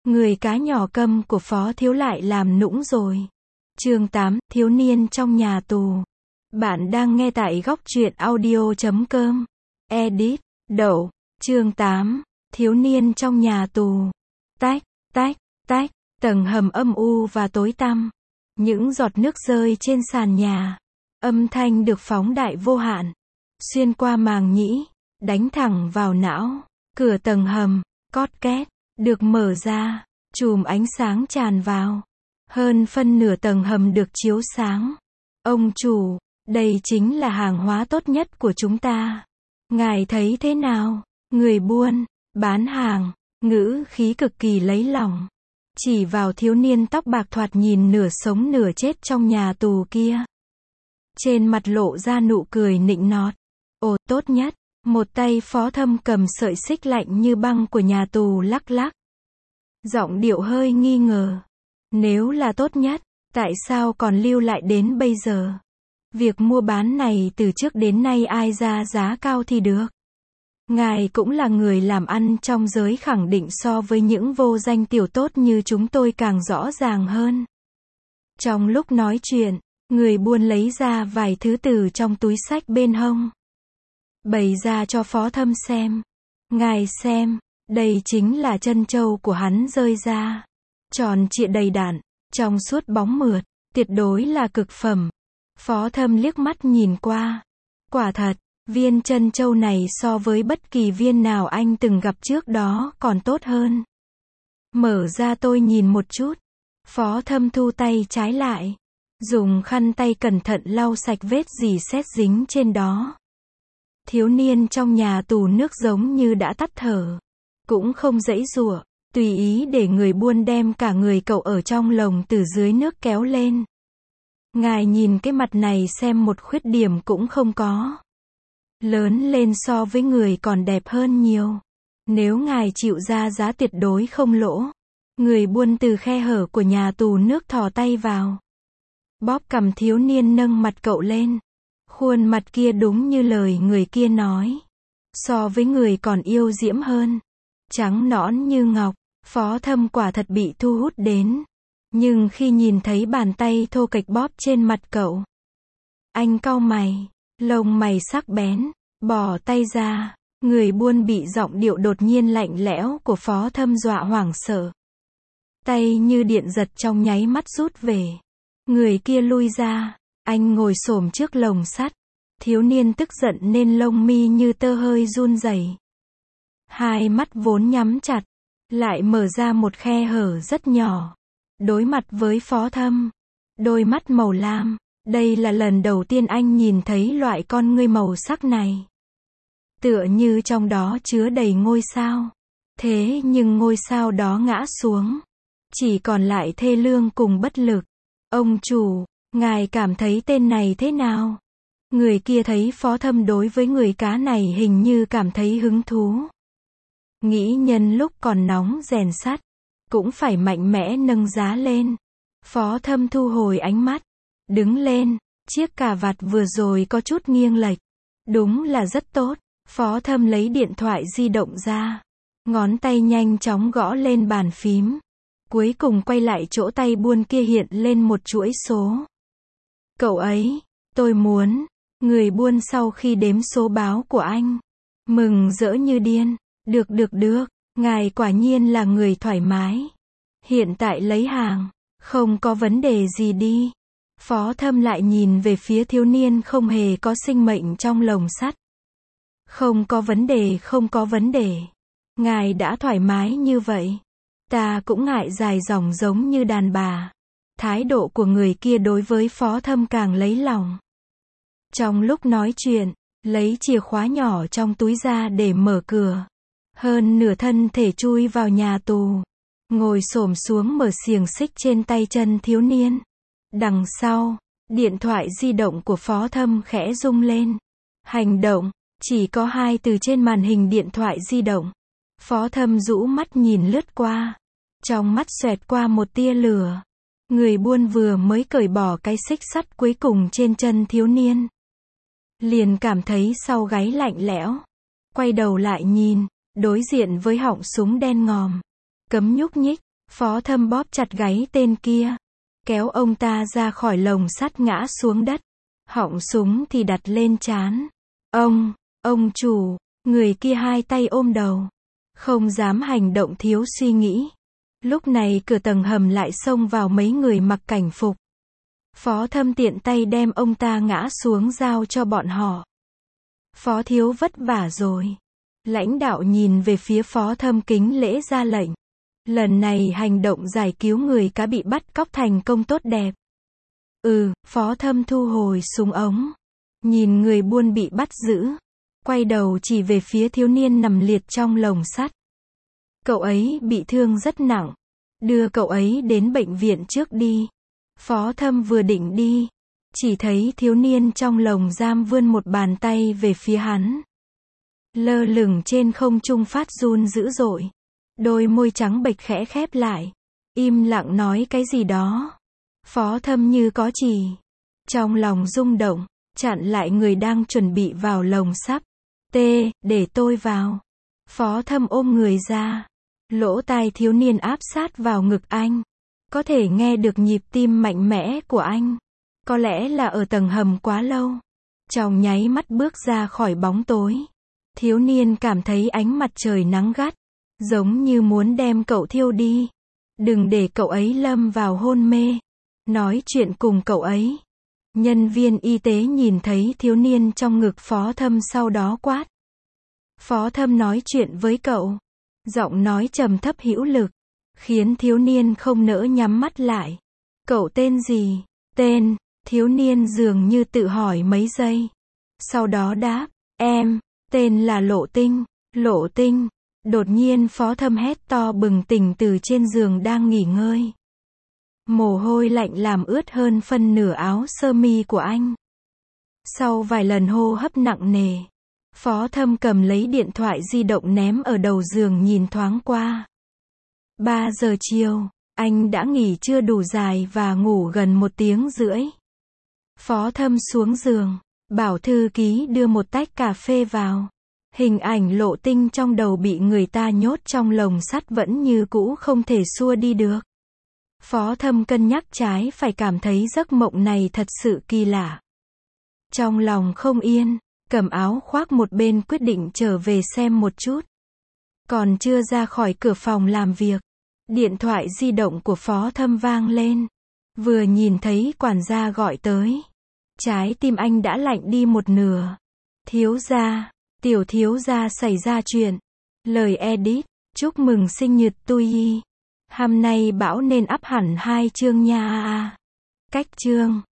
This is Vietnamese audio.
Người cá nhỏ câm của Phó Thiếu lại làm nũng rồi. Chương 8, thiếu niên trong nhà tù. Bạn đang nghe tại góc truyện audio.com. Edit, Đậu. Chương 8, thiếu niên trong nhà tù. Tách, tách, tách, tầng hầm âm u và tối tăm. Những giọt nước rơi trên sàn nhà. Âm thanh được phóng đại vô hạn. Xuyên qua màng nhĩ, đánh thẳng vào não. Cửa tầng hầm, cót két, được mở ra. Chùm ánh sáng tràn vào. Hơn phân nửa tầng hầm được chiếu sáng. Ông chủ, đây chính là hàng hóa tốt nhất của chúng ta. Ngài thấy thế nào? Người buôn, bán hàng, ngữ khí cực kỳ lấy lòng. Chỉ vào thiếu niên tóc bạc thoạt nhìn nửa sống nửa chết trong nhà tù kia. Trên mặt lộ ra nụ cười nịnh nọt. Ồ, tốt nhất. Một tay Phó Thâm cầm sợi xích lạnh như băng của nhà tù lắc lắc. Giọng điệu hơi nghi ngờ. Nếu là tốt nhất, tại sao còn lưu lại đến bây giờ? Việc mua bán này từ trước đến nay ai ra giá cao thì được. Ngài cũng là người làm ăn trong giới khẳng định so với những vô danh tiểu tốt như chúng tôi càng rõ ràng hơn. Trong lúc nói chuyện, người buôn lấy ra vài thứ từ trong túi xách bên hông. Bày ra cho Phó Thâm xem. Ngài xem, đây chính là trân châu của hắn rơi ra. Tròn trịa đầy đặn, trong suốt bóng mượt, tuyệt đối là cực phẩm. Phó Thâm liếc mắt nhìn qua. Quả thật, viên trân châu này so với bất kỳ viên nào anh từng gặp trước đó còn tốt hơn. Mở ra tôi nhìn một chút. Phó Thâm thu tay trái lại. Dùng khăn tay cẩn thận lau sạch vết rỉ sét dính trên đó. Thiếu niên trong nhà tù nước giống như đã tắt thở. Cũng không giãy giụa, tùy ý để người buôn đem cả người cậu ở trong lồng từ dưới nước kéo lên. Ngài nhìn cái mặt này xem một khuyết điểm cũng không có. Lớn lên so với người còn đẹp hơn nhiều. Nếu ngài chịu ra giá tuyệt đối không lỗ. Người buôn từ khe hở của nhà tù nước thò tay vào. Bóp cằm thiếu niên nâng mặt cậu lên. Khuôn mặt kia đúng như lời người kia nói. So với người còn yêu diễm hơn. Trắng nõn như ngọc. Phó Thâm quả thật bị thu hút đến. Nhưng khi nhìn thấy bàn tay thô kệch bóp trên mặt cậu, anh cau mày, lông mày sắc bén, bỏ tay ra. Người buôn bị giọng điệu đột nhiên lạnh lẽo của Phó Thâm dọa hoảng sợ. Tay như điện giật trong nháy mắt rút về. Người kia lui ra, anh ngồi xổm trước lồng sắt. Thiếu niên tức giận nên lông mi như tơ hơi run rẩy. Hai mắt vốn nhắm chặt, lại mở ra một khe hở rất nhỏ. Đối mặt với Phó Thâm, đôi mắt màu lam, đây là lần đầu tiên anh nhìn thấy loại con ngươi màu sắc này. Tựa như trong đó chứa đầy ngôi sao. Thế nhưng ngôi sao đó ngã xuống. Chỉ còn lại thê lương cùng bất lực. Ông chủ, ngài cảm thấy tên này thế nào? Người kia thấy Phó Thâm đối với người cá này hình như cảm thấy hứng thú. Nghĩ nhân lúc còn nóng rèn sắt, cũng phải mạnh mẽ nâng giá lên. Phó Thâm thu hồi ánh mắt, đứng lên, chiếc cà vạt vừa rồi có chút nghiêng lệch. Đúng là rất tốt. Phó Thâm lấy điện thoại di động ra. Ngón tay nhanh chóng gõ lên bàn phím. Cuối cùng quay lại chỗ tay buôn kia hiện lên một chuỗi số. Cậu ấy, tôi muốn. Người buôn sau khi đếm số báo của anh, mừng rỡ như điên. Được, ngài quả nhiên là người thoải mái. Hiện tại lấy hàng, không có vấn đề gì đi. Phó Thâm lại nhìn về phía thiếu niên không hề có sinh mệnh trong lồng sắt. Không có vấn đề. Ngài đã thoải mái như vậy. Ta cũng ngại dài dòng giống như đàn bà. Thái độ của người kia đối với Phó Thâm càng lấy lòng. Trong lúc nói chuyện, lấy chìa khóa nhỏ trong túi ra để mở cửa. Hơn nửa thân thể chui vào nhà tù. Ngồi xổm xuống mở xiềng xích trên tay chân thiếu niên. Đằng sau, điện thoại di động của Phó Thâm khẽ rung lên. Hành động, chỉ có 2 từ trên màn hình điện thoại di động. Phó Thâm rũ mắt nhìn lướt qua. Trong mắt xoẹt qua một tia lửa. Người buôn vừa mới cởi bỏ cái xích sắt cuối cùng trên chân thiếu niên. Liền cảm thấy sau gáy lạnh lẽo. Quay đầu lại nhìn. Đối diện với họng súng đen ngòm. Cấm nhúc nhích. Phó Thâm bóp chặt gáy tên kia, kéo ông ta ra khỏi lồng sắt ngã xuống đất. Họng súng thì đặt lên trán. Ông chủ, người kia hai tay ôm đầu, không dám hành động thiếu suy nghĩ. Lúc này cửa tầng hầm lại xông vào mấy người mặc cảnh phục. Phó Thâm tiện tay đem ông ta ngã xuống giao cho bọn họ. Phó thiếu vất vả rồi. Lãnh đạo nhìn về phía Phó Thâm kính lễ ra lệnh. Lần này hành động giải cứu người cá bị bắt cóc thành công tốt đẹp. Phó Thâm thu hồi súng ống. Nhìn người buôn bị bắt giữ. Quay đầu chỉ về phía thiếu niên nằm liệt trong lồng sắt. Cậu ấy bị thương rất nặng. Đưa cậu ấy đến bệnh viện trước đi. Phó Thâm vừa định đi, chỉ thấy thiếu niên trong lồng giam vươn một bàn tay về phía hắn. Lơ lửng trên không trung phát run dữ dội. Đôi môi trắng bệch khẽ khép lại. Im lặng nói cái gì đó. Phó Thâm như có chỉ. Trong lòng rung động, chặn lại người đang chuẩn bị vào lồng sắt. Để tôi vào. Phó Thâm ôm người ra. Lỗ tai thiếu niên áp sát vào ngực anh. Có thể nghe được nhịp tim mạnh mẽ của anh. Có lẽ là ở tầng hầm quá lâu. Trong nháy mắt bước ra khỏi bóng tối. Thiếu niên cảm thấy ánh mặt trời nắng gắt. Giống như muốn đem cậu thiêu đi. Đừng để cậu ấy lâm vào hôn mê. Nói chuyện cùng cậu ấy. Nhân viên y tế nhìn thấy thiếu niên trong ngực Phó Thâm sau đó quát. Phó Thâm nói chuyện với cậu. Giọng nói trầm thấp hữu lực. Khiến thiếu niên không nỡ nhắm mắt lại. Cậu tên gì? Tên, thiếu niên dường như tự hỏi mấy giây. Sau đó đáp, em, tên là Lộ Tinh. Lộ Tinh. Đột nhiên Phó Thâm hét to bừng tỉnh từ trên giường đang nghỉ ngơi. Mồ hôi lạnh làm ướt hơn phân nửa áo sơ mi của anh. Sau vài lần hô hấp nặng nề, Phó Thâm cầm lấy điện thoại di động ném ở đầu giường nhìn thoáng qua. 3 giờ chiều, anh đã nghỉ trưa đủ dài và ngủ gần 1 tiếng rưỡi. Phó Thâm xuống giường, bảo thư ký đưa một tách cà phê vào. Hình ảnh Lộ Tinh trong đầu bị người ta nhốt trong lồng sắt vẫn như cũ không thể xua đi được. Phó Thâm cân nhắc trái phải cảm thấy giấc mộng này thật sự kỳ lạ. Trong lòng không yên, cầm áo khoác một bên quyết định trở về xem một chút. Còn chưa ra khỏi cửa phòng làm việc, điện thoại di động của Phó Thâm vang lên. Vừa nhìn thấy quản gia gọi tới, trái tim anh đã lạnh đi một nửa. Thiếu gia, tiểu thiếu gia xảy ra chuyện. Lời edit, chúc mừng sinh nhật Tui. Hôm nay bão nên up hẳn 2 chương nha. Cách chương